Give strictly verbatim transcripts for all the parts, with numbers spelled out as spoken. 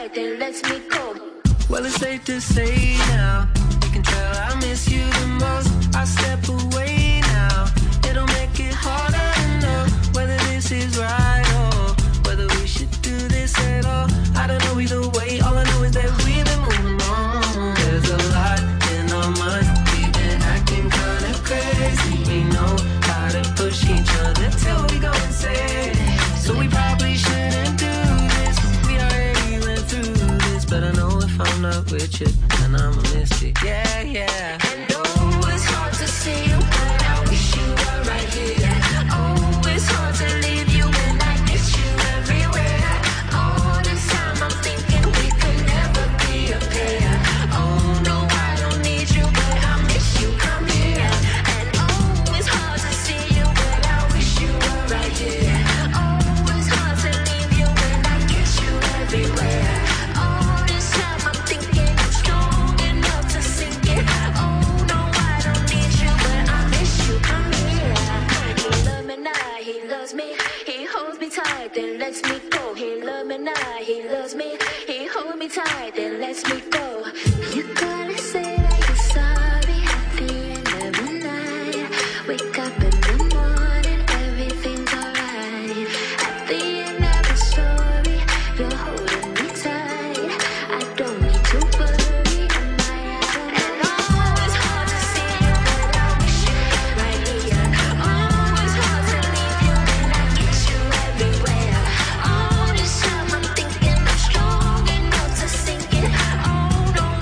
tight, then let me go. Well, it's safe to say now, you can tell I miss you the most. I step away now, it'll make it harder to know whether this is right or whether we should do this at all. I don't know either way, all I know is that we've been moving on. There's a lot in our minds, we've been acting kinda crazy. We know how to push each other till we go insane. So we probably shouldn't do this, we already went through this. But I know if I'm not with you, then I'ma miss it, yeah, yeah. And oh, it's hard to see you, but I wish you were right here. Oh, it's hard to leave you when I miss you everywhere. All this time I'm thinking we could never be a pair. Oh no, I don't need you, but I miss you, come here. And oh, it's hard to see you, but I wish you were right here. Oh, it's hard to leave you when I kiss you everywhere. All this time I'm thinking I'm strong enough to sink it. Oh no, I don't need you, but I miss you, come here. He loves me now, he loves me. He holds me tight, then lets me go. He loves me now, he loves me. He holds me tight, then lets me go. You gotta say that you're sorry at the end of the night. Wake up in the morning, everything's alright. At the end of the story, you're holding me tight. I don't need to worry, am I out? And oh, it's hard to see you, but I wish you were right here. Oh, it's hard to leave you when I kiss you everywhere. All this time I'm thinking I'm strong enough to sink it. Oh no,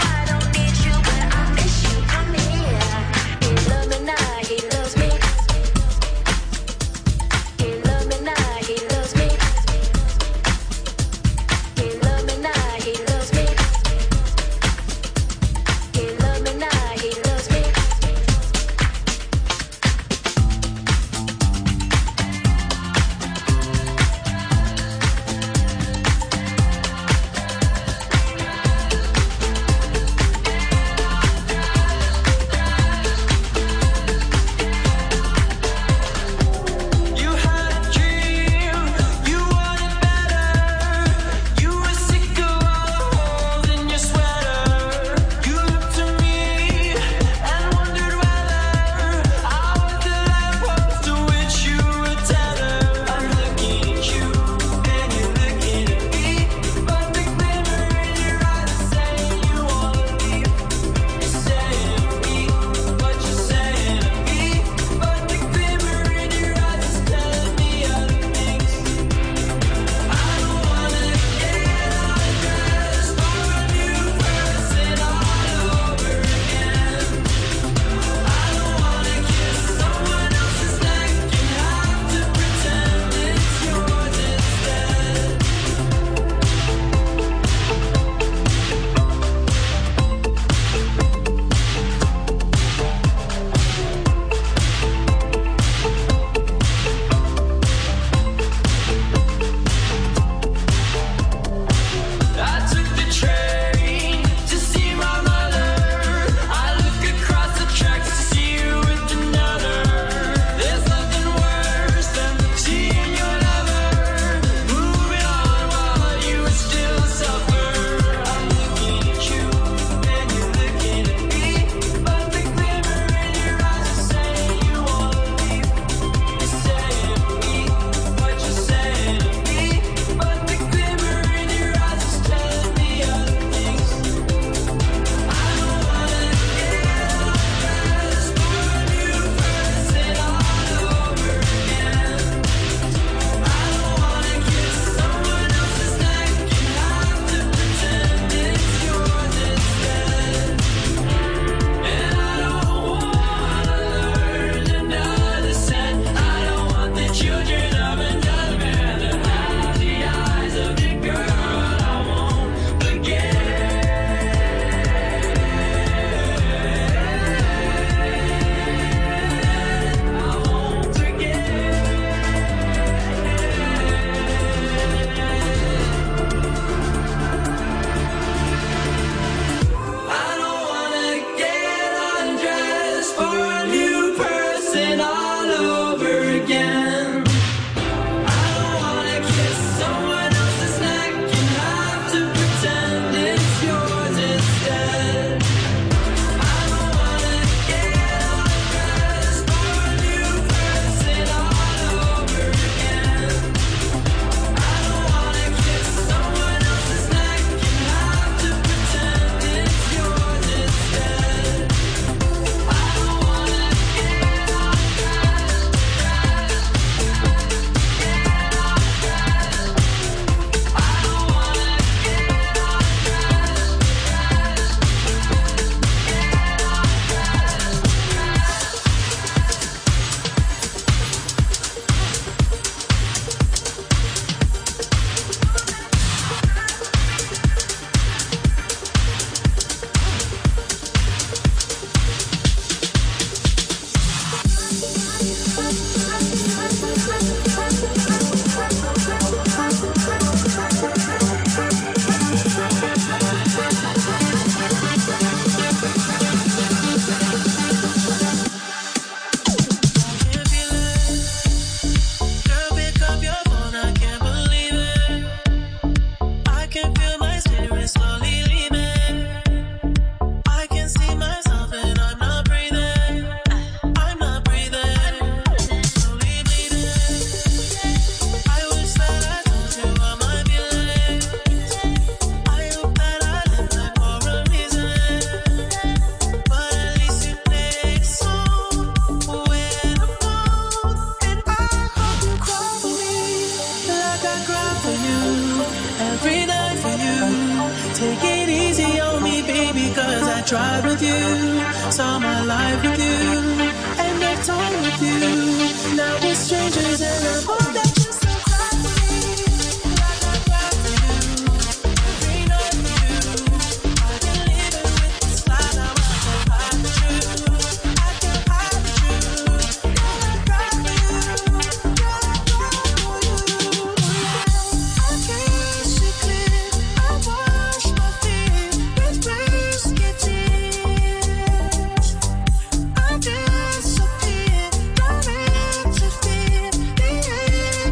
tried with you, saw my life with you, and I've talked with you. Now we're strangers and I hope that you still cry for me, like I cry for you. Every night with you, I can live it with this lie. Now I can't hide the truth, I can't hide the truth. Girl, I cry for you, girl, I cry for you. I can't see clear, I wash my feet with rescue tears. I disappear, directed fear, the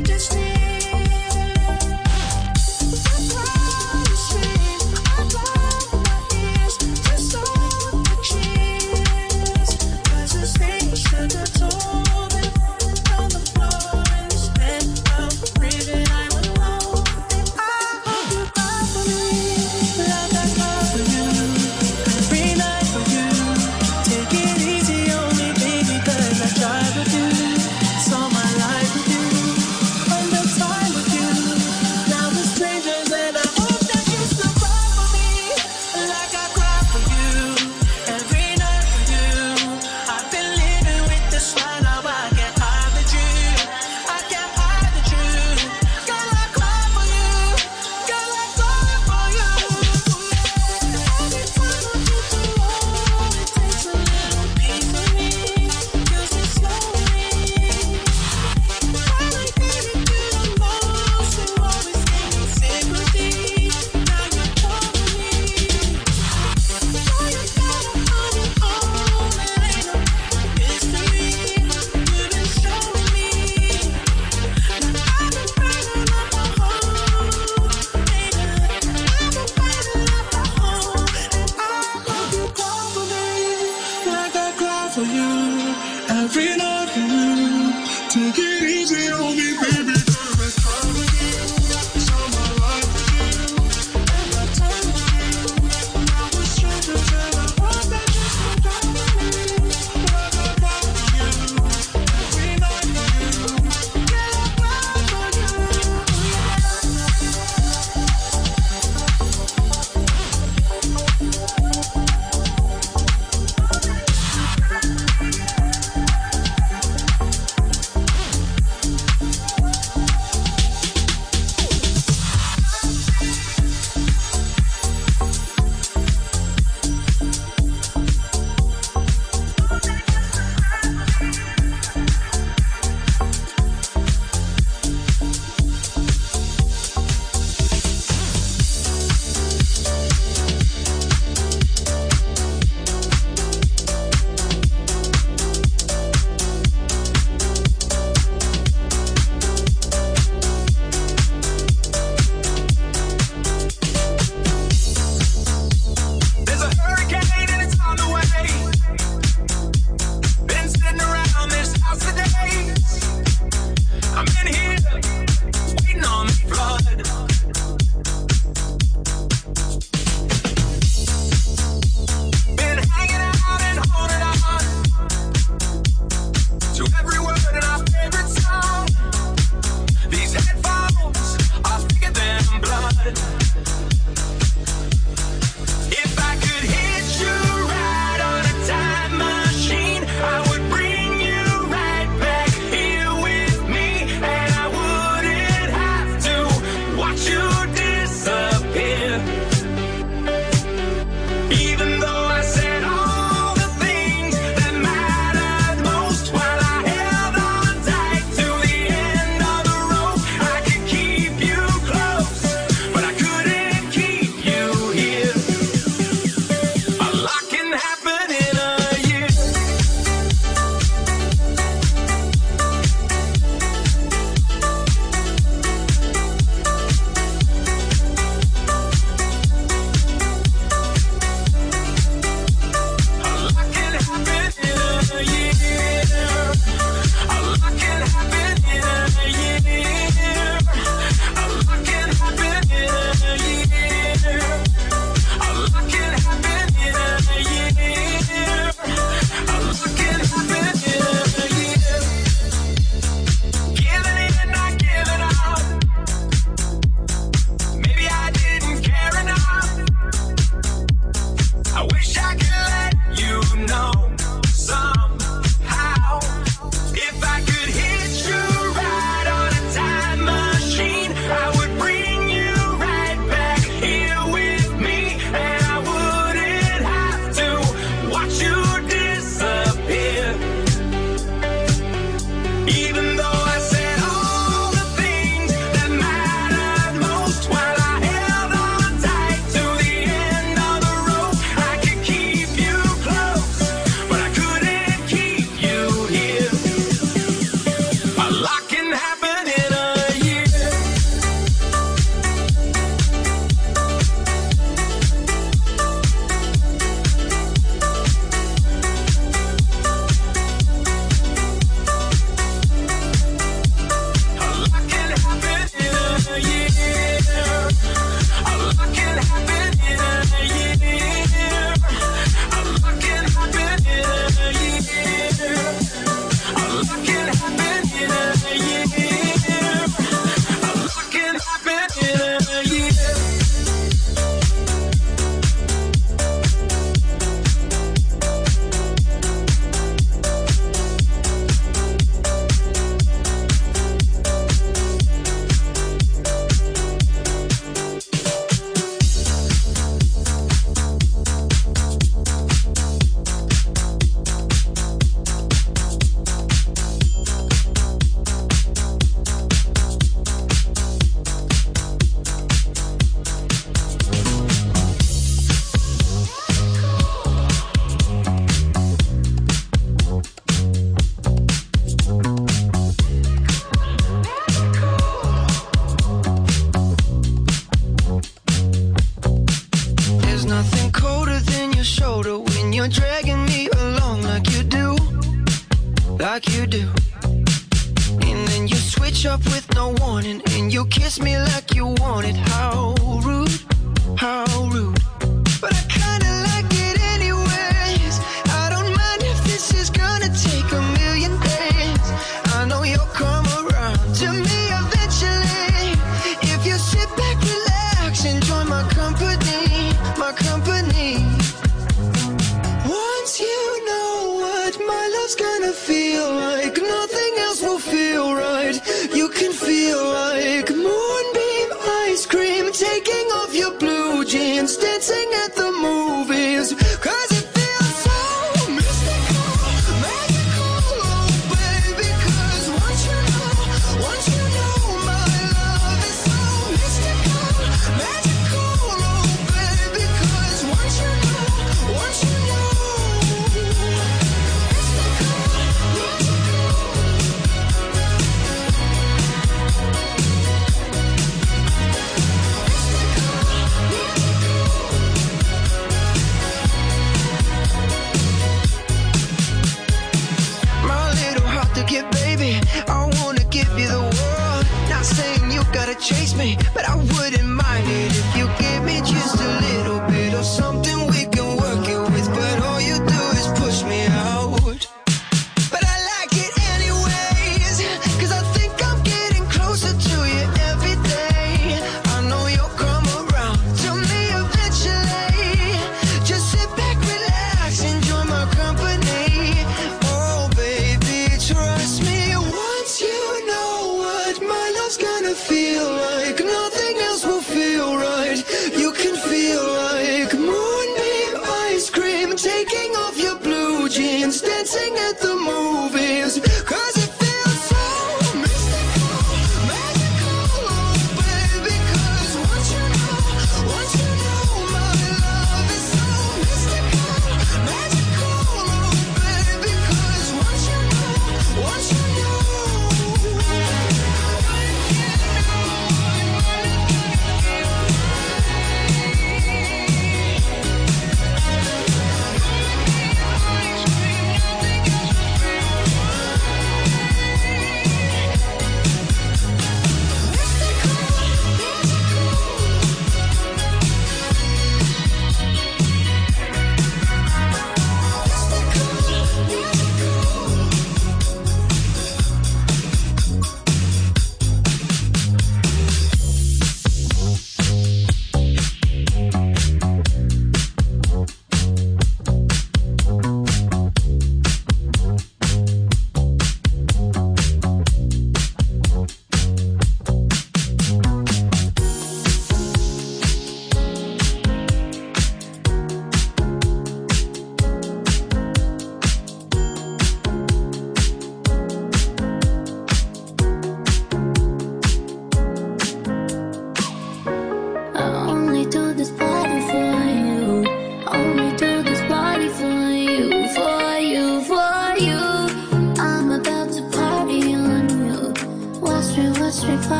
shoulder when you're dragging me along like you do, like you do. And then you switch up with no warning, and you kiss me like you want it. How rude, how rude. But I kinda like it anyways. I don't mind if this is gonna take a million days. I know you'll come around to me eventually. If you sit back, relax, and join my company, my company. Once you know what my love's gonna feel like, nothing else will feel right. You can feel like moonbeam ice cream, taking off your blue jeans, dancing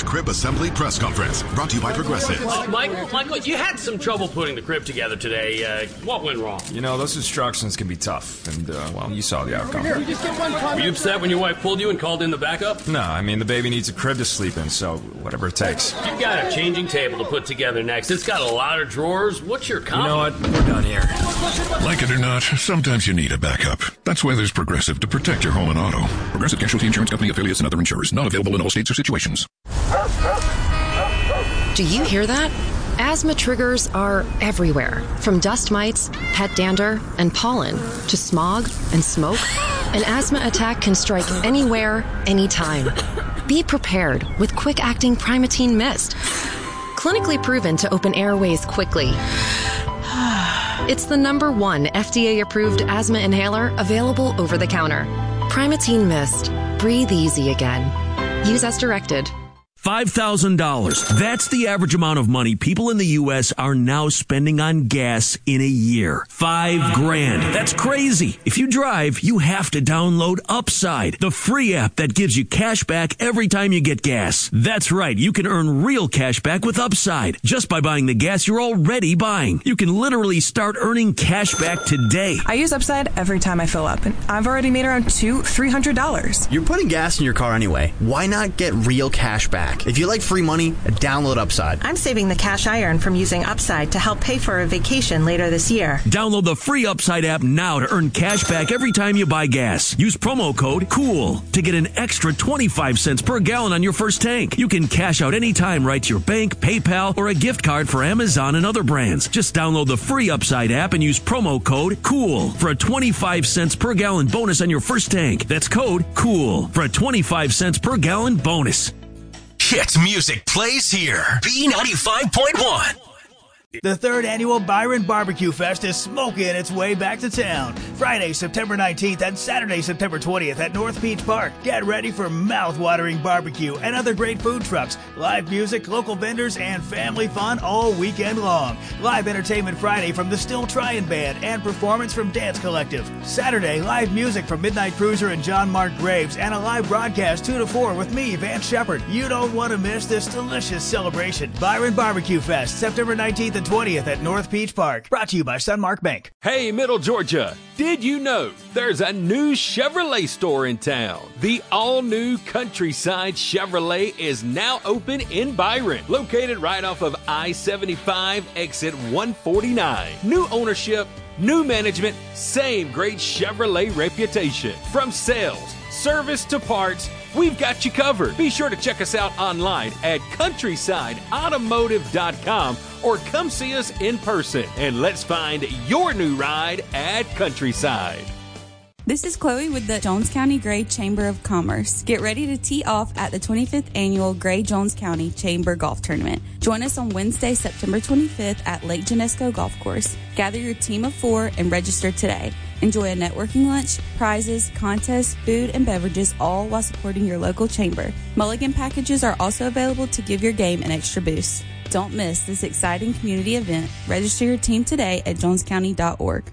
first crib assembly press conference. Brought to you by Progressive. Uh, Michael, Michael, you had some trouble putting the crib together today. Uh, what went wrong? You know, those instructions can be tough, and, uh, well, you saw the outcome. Were you upset when your wife pulled you and called in the backup? No, I mean, the baby needs a crib to sleep in, so whatever it takes. You've got a changing table to put together next. It's got a lot of drawers. What's your comment? You know what? We're done here. Like it or not, sometimes you need a backup. That's why there's Progressive to protect your home and auto. Progressive Casualty Insurance Company affiliates and other insurers. Not available in all states or situations. Do you hear that? Asthma triggers are everywhere, from dust mites, pet dander, and pollen, to smog and smoke. An asthma attack can strike anywhere, anytime. Be prepared with quick-acting Primatene Mist. Clinically proven to open airways quickly. It's the number one F D A-approved asthma inhaler available over the counter. Primatene Mist. Breathe easy again. Use as directed. five thousand dollars. That's the average amount of money people in the U S are now spending on gas in a year. Five grand. That's crazy. If you drive, you have to download Upside, the free app that gives you cash back every time you get gas. That's right. You can earn real cash back with Upside just by buying the gas you're already buying. You can literally start earning cash back today. I use Upside every time I fill up, and I've already made around two, three hundred dollars. You're putting gas in your car anyway. Why not get real cash back? If you like free money, download Upside. I'm saving the cash I earn from using Upside to help pay for a vacation later this year. Download the free Upside app now to earn cash back every time you buy gas. Use promo code COOL to get an extra twenty-five cents per gallon on your first tank. You can cash out anytime right to your bank, PayPal, or a gift card for Amazon and other brands. Just download the free Upside app and use promo code COOL for a twenty-five cents per gallon bonus on your first tank. That's code COOL for a twenty-five cents per gallon bonus. Hit music plays here. B ninety-five point one. The third annual Byron Barbecue Fest is smoking its way back to town. Friday, September nineteenth and Saturday, September twentieth at North Beach Park. Get ready for mouth-watering barbecue and other great food trucks, live music, local vendors, and family fun all weekend long. Live entertainment Friday from the Still Tryin' Band and performance from Dance Collective. Saturday, live music from Midnight Cruiser and John Mark Graves and a live broadcast two to four with me, Vance Shepard. You don't want to miss this delicious celebration. Byron Barbecue Fest, September nineteenth and twentieth at North Beach Park. Brought to you by Sunmark Bank. Hey, Middle Georgia, did you know there's a new Chevrolet store in town? The all-new Countryside Chevrolet is now open in Byron, located right off of I seventy-five, exit one forty-nine. New ownership, new management, same great Chevrolet reputation. From sales, service to parts, we've got you covered. Be sure to check us out online at countryside automotive dot com or come see us in person, and let's find your new ride at Countryside. This is Chloe with the Jones County Gray Chamber of Commerce. Get ready to tee off at the twenty-fifth Annual Gray Jones County Chamber Golf Tournament. Join us on Wednesday, September twenty-fifth at Lake Genesco Golf Course. Gather your team of four and register today. Enjoy a networking lunch, prizes, contests, food, and beverages, all while supporting your local chamber. Mulligan packages are also available to give your game an extra boost. Don't miss this exciting community event. Register your team today at jones county dot org.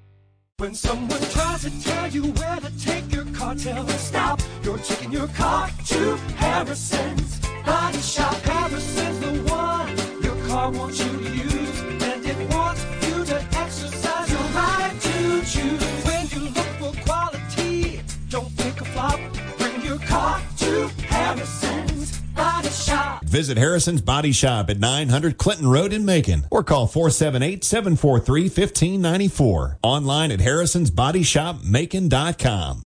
When someone tries to tell you where to take your car, tell them stop. You're taking your car to Harrison's Body Shop. Harrison's the one your car wants you to use, and it wants you to exercise your right to choose. When you look for quality, don't pick a flop. Bring your car to Harrison's Body Shop. Visit Harrison's Body Shop at nine hundred Clinton Road in Macon or call four seven eight, seven four three, one five nine four. Online at harrisons body shop macon dot com.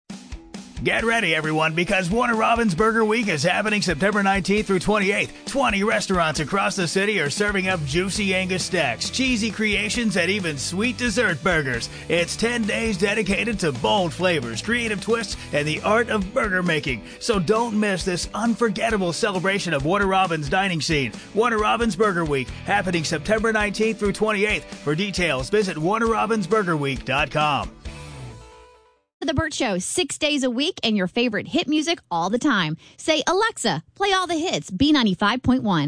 Get ready, everyone, because Warner Robins Burger Week is happening September nineteenth through twenty-eighth. twenty restaurants across the city are serving up juicy Angus stacks, cheesy creations, and even sweet dessert burgers. It's ten days dedicated to bold flavors, creative twists, and the art of burger making. So don't miss this unforgettable celebration of Warner Robins' dining scene. Warner Robins Burger Week, happening September nineteenth through twenty-eighth. For details, visit warner robins burger week dot com. The Burt Show, six days a week and your favorite hit music all the time. Say, Alexa, play all the hits, B ninety-five point one.